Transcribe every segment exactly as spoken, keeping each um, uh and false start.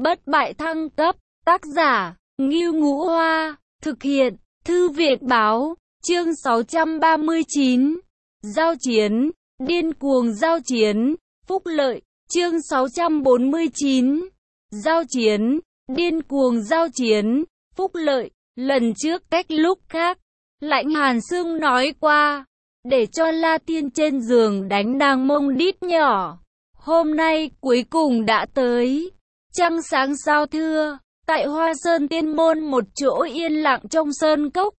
Bất bại thăng cấp, tác giả, Ngưu Ngũ Hoa, thực hiện, Thư viện Báo, chương sáu trăm ba mươi chín, giao chiến, điên cuồng giao chiến, phúc lợi, chương sáu trăm bốn mươi chín, giao chiến, điên cuồng giao chiến, phúc lợi, lần trước cách lúc khác, Lãnh Hàn Sương nói qua, để cho La Thiên trên giường đánh nàng mông đít nhỏ, hôm nay cuối cùng đã tới. Trăng sáng sao thưa, tại Hoa Sơn Tiên Môn một chỗ yên lặng trong sơn cốc.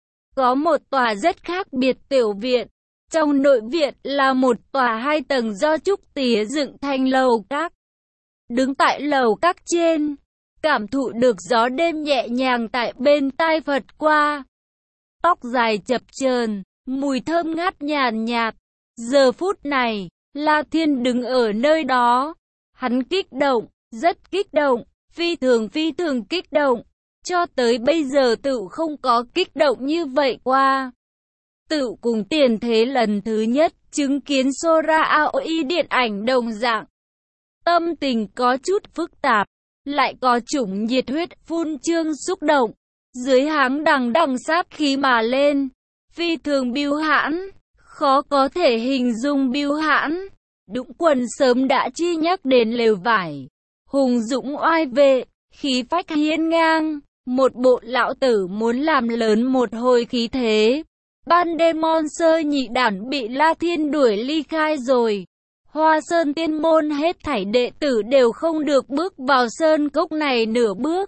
Có một tòa rất khác biệt tiểu viện, trong nội viện là một tòa hai tầng do trúc tía dựng thành lầu các. Đứng tại lầu các trên, cảm thụ được gió đêm nhẹ nhàng tại bên tai phật qua. Tóc dài chập chờn, mùi thơm ngát nhàn nhạt. Giờ phút này, La Thiên đứng ở nơi đó, hắn kích động. Rất kích động, phi thường phi thường kích động, cho tới bây giờ tự không có kích động như vậy qua. Tự cùng tiền thế lần thứ nhất chứng kiến Sora Aoi điện ảnh đồng dạng. Tâm tình có chút phức tạp, lại có chủng nhiệt huyết phun trương xúc động, dưới háng đằng đằng sát khí mà lên, phi thường bưu hãn, khó có thể hình dung bưu hãn. Đũng Quần sớm đã chi nhắc đến lều vải. Hùng dũng oai vệ, khí phách hiên ngang, một bộ lão tử muốn làm lớn một hồi khí thế. Ban đêm Monster nhị đản bị La Thiên đuổi ly khai rồi. Hoa Sơn Tiên Môn hết thảy đệ tử đều không được bước vào sơn cốc này nửa bước.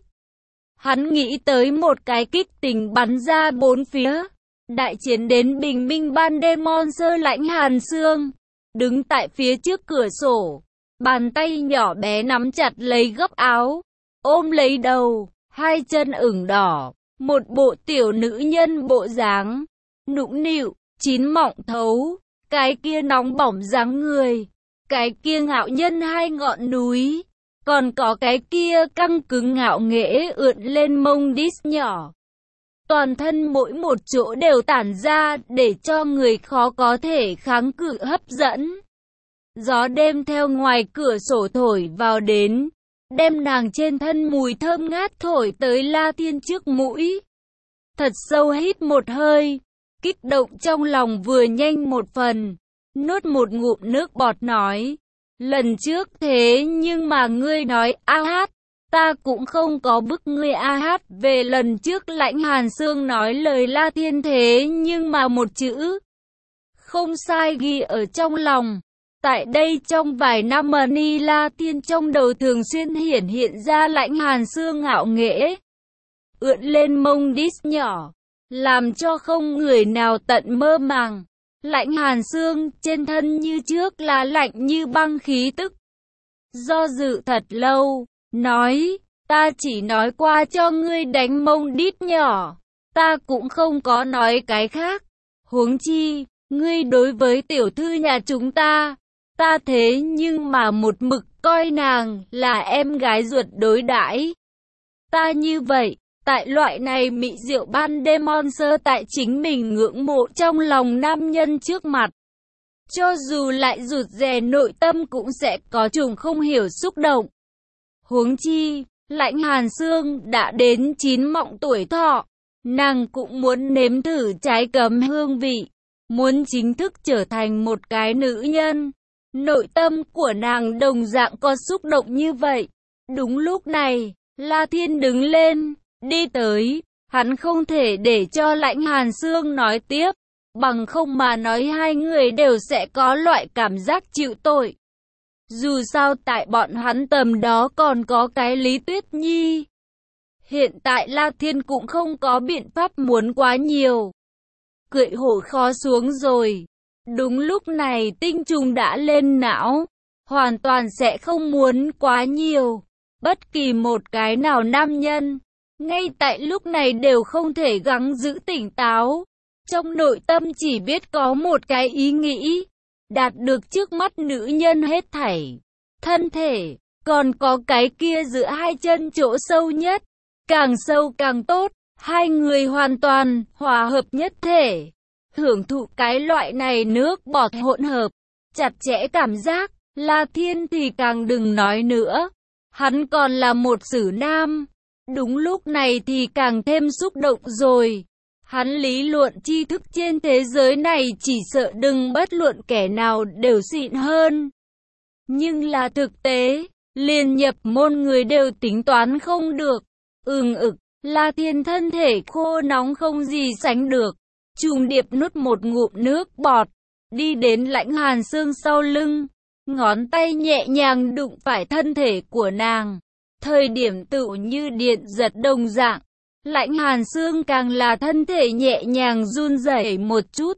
Hắn nghĩ tới một cái kích tình bắn ra bốn phía. Đại chiến đến bình minh ban đêm Monster Lãnh Hàn Sương, đứng tại phía trước cửa sổ. Bàn tay nhỏ bé nắm chặt lấy góc áo, ôm lấy đầu, hai chân ửng đỏ, một bộ tiểu nữ nhân bộ dáng, nũng nịu, chín mọng thấu, cái kia nóng bỏng dáng người, cái kia ngạo nhân hai ngọn núi, còn có cái kia căng cứng ngạo nghễ ưỡn lên mông đít nhỏ. Toàn thân mỗi một chỗ đều tản ra để cho người khó có thể kháng cự hấp dẫn. Gió đêm theo ngoài cửa sổ thổi vào đến, đem nàng trên thân mùi thơm ngát thổi tới La Thiên trước mũi. Thật sâu hít một hơi, kích động trong lòng vừa nhanh một phần, nuốt một ngụm nước bọt nói, lần trước thế nhưng mà ngươi nói a hát, ta cũng không có bức ngươi a hát về lần trước. Lãnh Hàn Sương nói lời La Thiên thế nhưng mà một chữ không sai ghi ở trong lòng. Tại đây trong vài năm Mani La Thiên trong đầu thường xuyên hiển hiện ra Lãnh Hàn Sương ngạo nghễ, ưỡn lên mông đít nhỏ, làm cho không người nào tận mơ màng. Lãnh Hàn Sương trên thân như trước là lạnh như băng khí tức. Do dự thật lâu, nói, ta chỉ nói qua cho ngươi đánh mông đít nhỏ, ta cũng không có nói cái khác. Huống chi, ngươi đối với tiểu thư nhà chúng ta, ta thế nhưng mà một mực coi nàng là em gái ruột đối đãi. Ta như vậy, tại loại này mị rượu ban đêm Monster tại chính mình ngưỡng mộ trong lòng nam nhân trước mặt. Cho dù lại rụt rè nội tâm cũng sẽ có chủng không hiểu xúc động. Huống chi, Lãnh Hàn Sương đã đến chín mọng tuổi thọ, nàng cũng muốn nếm thử trái cấm hương vị, muốn chính thức trở thành một cái nữ nhân. Nội tâm của nàng đồng dạng có xúc động như vậy. Đúng lúc này, La Thiên đứng lên, đi tới. Hắn không thể để cho Lãnh Hàn Sương nói tiếp, bằng không mà nói hai người đều sẽ có loại cảm giác chịu tội. Dù sao tại bọn hắn tầm đó còn có cái Lý Tuyết Nhi. Hiện tại La Thiên cũng không có biện pháp muốn quá nhiều. Cưỡi hổ khó xuống rồi. Đúng lúc này tinh trùng đã lên não, hoàn toàn sẽ không muốn quá nhiều. Bất kỳ một cái nào nam nhân, ngay tại lúc này đều không thể gắng giữ tỉnh táo. Trong nội tâm chỉ biết có một cái ý nghĩ, đạt được trước mắt nữ nhân hết thảy. Thân thể, còn có cái kia giữa hai chân chỗ sâu nhất, càng sâu càng tốt, hai người hoàn toàn hòa hợp nhất thể. Hưởng thụ cái loại này nước bọt hỗn hợp, chặt chẽ cảm giác. La Thiên thì càng đừng nói nữa. Hắn còn là một sử nam. Đúng lúc này thì càng thêm xúc động rồi. Hắn lý luận tri thức trên thế giới này chỉ sợ đừng bất luận kẻ nào đều xịn hơn. Nhưng là thực tế, liền nhập môn người đều tính toán không được. Ừng ực, La Thiên thân thể khô nóng không gì sánh được. Trùng Điệp nuốt một ngụm nước bọt, đi đến Lãnh Hàn Sương sau lưng. Ngón tay nhẹ nhàng đụng phải thân thể của nàng. Thời điểm tựu như điện giật đồng dạng. Lãnh Hàn Sương càng là thân thể nhẹ nhàng run rẩy một chút.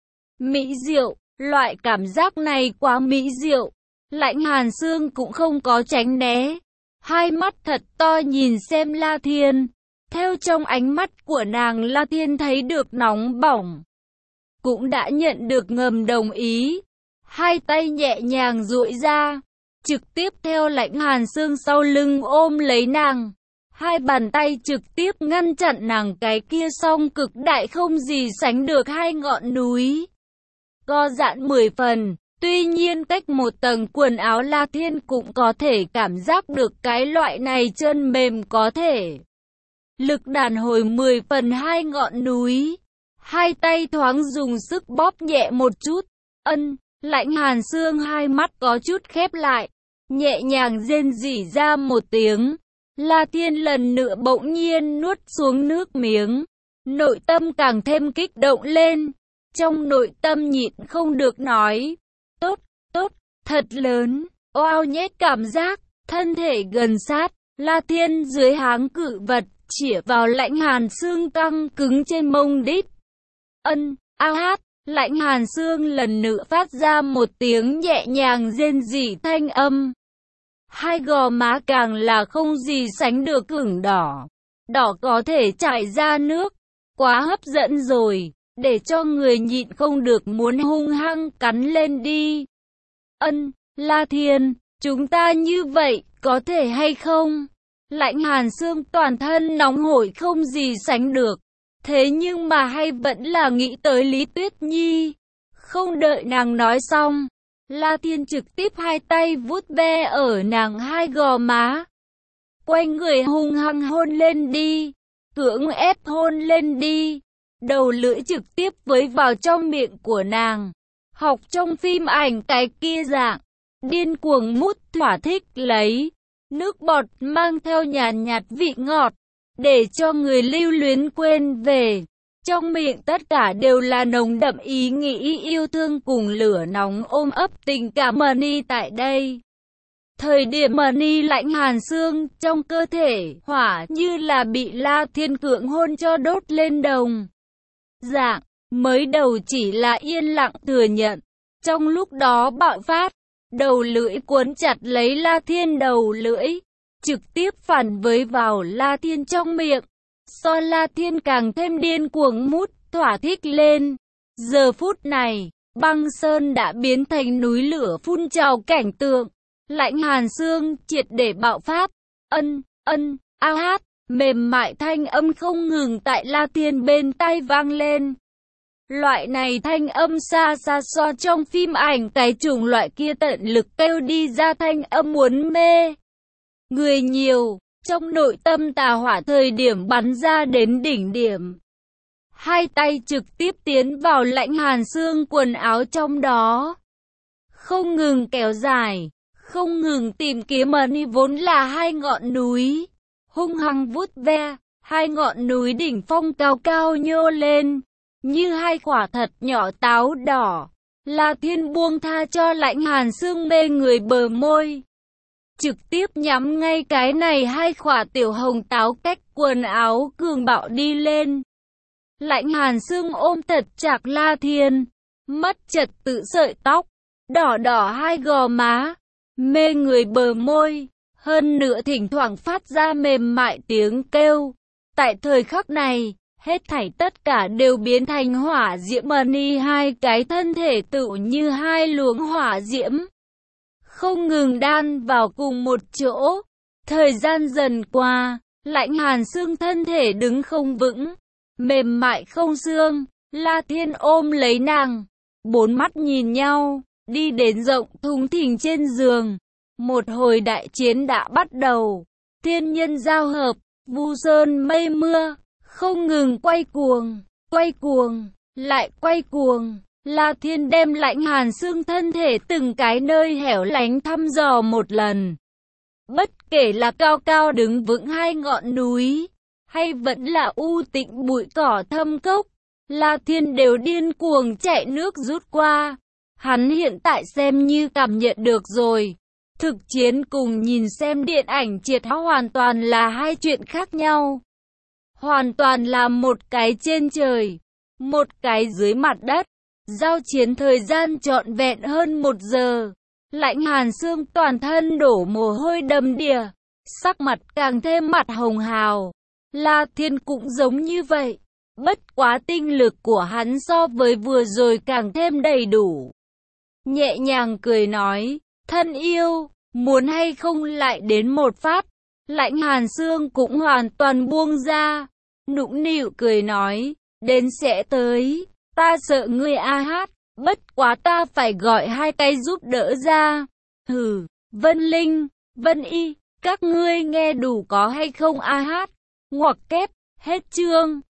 Mỹ diệu, loại cảm giác này quá mỹ diệu. Lãnh Hàn Sương cũng không có tránh né. Hai mắt thật to nhìn xem La Thiên. Theo trong ánh mắt của nàng, La Thiên thấy được nóng bỏng. Cũng đã nhận được ngầm đồng ý. Hai tay nhẹ nhàng duỗi ra. Trực tiếp theo Lãnh Hàn Sương sau lưng ôm lấy nàng. Hai bàn tay trực tiếp ngăn chặn nàng cái kia song cực đại không gì sánh được hai ngọn núi. Co giãn mười phần. Tuy nhiên cách một tầng quần áo, La Thiên cũng có thể cảm giác được cái loại này chân mềm có thể. Lực đàn hồi mười phần hai ngọn núi. Hai tay thoáng dùng sức bóp nhẹ một chút. Ân, Lãnh Hàn Sương hai mắt có chút khép lại. Nhẹ nhàng rên rỉ ra một tiếng. La Thiên lần nữa bỗng nhiên nuốt xuống nước miếng. Nội tâm càng thêm kích động lên. Trong nội tâm nhịn không được nói. Tốt, tốt, thật lớn. Oao nhét cảm giác. Thân thể gần sát. La Thiên dưới háng cự vật chĩa vào Lãnh Hàn Sương căng cứng trên mông đít. Ân, a hát. Lãnh Hàn Sương lần nữa phát ra một tiếng nhẹ nhàng rên rỉ thanh âm. Hai gò má càng là không gì sánh được ửng đỏ. Đỏ có thể chảy ra nước. Quá hấp dẫn rồi. Để cho người nhịn không được muốn hung hăng cắn lên đi. Ân, La Thiên, chúng ta như vậy, có thể hay không? Lãnh Hàn Sương toàn thân nóng hổi không gì sánh được. Thế nhưng mà hay vẫn là nghĩ tới Lý Tuyết Nhi. Không đợi nàng nói xong, La Thiên trực tiếp hai tay vuốt ve ở nàng hai gò má. Quay người hung hăng hôn lên đi. Cưỡng ép hôn lên đi. Đầu lưỡi trực tiếp với vào trong miệng của nàng. Học trong phim ảnh cái kia dạng. Điên cuồng mút thỏa thích lấy. Nước bọt mang theo nhàn nhạt vị ngọt. Để cho người lưu luyến quên về. Trong miệng tất cả đều là nồng đậm ý nghĩ yêu thương cùng lửa nóng ôm ấp tình cảm Mani tại đây. Thời điểm Mani Lãnh Hàn Sương trong cơ thể hỏa như là bị La Thiên cưỡng hôn cho đốt lên đồng dạng. Mới đầu chỉ là yên lặng thừa nhận. Trong lúc đó bạo phát. Đầu lưỡi cuốn chặt lấy La Thiên đầu lưỡi. Trực tiếp phản với vào La Thiên trong miệng. So La Thiên càng thêm điên cuồng mút thỏa thích lên. Giờ phút này, băng sơn đã biến thành núi lửa phun trào cảnh tượng. Lãnh Hàn Sương triệt để bạo phát. Ân, ân, a hát, mềm mại thanh âm không ngừng tại La Thiên bên tai vang lên. Loại này thanh âm xa xa so trong phim ảnh cái chủng loại kia tận lực kêu đi ra thanh âm muốn mê. Người nhiều, trong nội tâm tà hỏa thời điểm bắn ra đến đỉnh điểm. Hai tay trực tiếp tiến vào Lãnh Hàn Sương quần áo trong đó. Không ngừng kéo dài, không ngừng tìm kiếm Mani vốn là hai ngọn núi. Hung hăng vuốt ve, hai ngọn núi đỉnh phong cao cao nhô lên. Như hai quả thật nhỏ táo đỏ. La Thiên buông tha cho Lãnh Hàn Sương mê người bờ môi. Trực tiếp nhắm ngay cái này hai quả tiểu hồng táo cách quần áo cường bạo đi lên. Lãnh Hàn Sương ôm thật chặt La Thiên. Mất trật tự sợi tóc. Đỏ đỏ hai gò má. Mê người bờ môi. Hơn nữa thỉnh thoảng phát ra mềm mại tiếng kêu. Tại thời khắc này, hết thảy tất cả đều biến thành hỏa diễm Mani, hai cái thân thể tự như hai luồng hỏa diễm. Không ngừng đan vào cùng một chỗ. Thời gian dần qua, Lãnh Hàn Sương thân thể đứng không vững. Mềm mại không xương, La Thiên ôm lấy nàng. Bốn mắt nhìn nhau, đi đến rộng thùng thình trên giường. Một hồi đại chiến đã bắt đầu. Thiên nhân giao hợp, vu sơn mây mưa, không ngừng quay cuồng, quay cuồng, lại quay cuồng. La Thiên đem Lãnh Hàn Xương thân thể từng cái nơi hẻo lánh thăm dò một lần. Bất kể là cao cao đứng vững hai ngọn núi, hay vẫn là u tĩnh bụi cỏ thâm cốc, La Thiên đều điên cuồng chạy nước rút qua. Hắn hiện tại xem như cảm nhận được rồi. Thực chiến cùng nhìn xem điện ảnh triệt hao hoàn toàn là hai chuyện khác nhau. Hoàn toàn là một cái trên trời, một cái dưới mặt đất. Giao chiến thời gian trọn vẹn hơn một giờ. Lãnh Hàn Xương toàn thân đổ mồ hôi đầm đìa, sắc mặt càng thêm mặt hồng hào. La Thiên cũng giống như vậy. Bất quá tinh lực của hắn so với vừa rồi càng thêm đầy đủ. Nhẹ nhàng cười nói, thân yêu, muốn hay không lại đến một phát. Lãnh Hàn Xương cũng hoàn toàn buông ra, nũng nịu cười nói, đến sẽ tới, ta sợ ngươi a hát, bất quá ta phải gọi hai cái giúp đỡ ra. Hừ, Vân Linh, Vân Y, các ngươi nghe đủ có hay không a hát? Ngoặc kép, hết chương.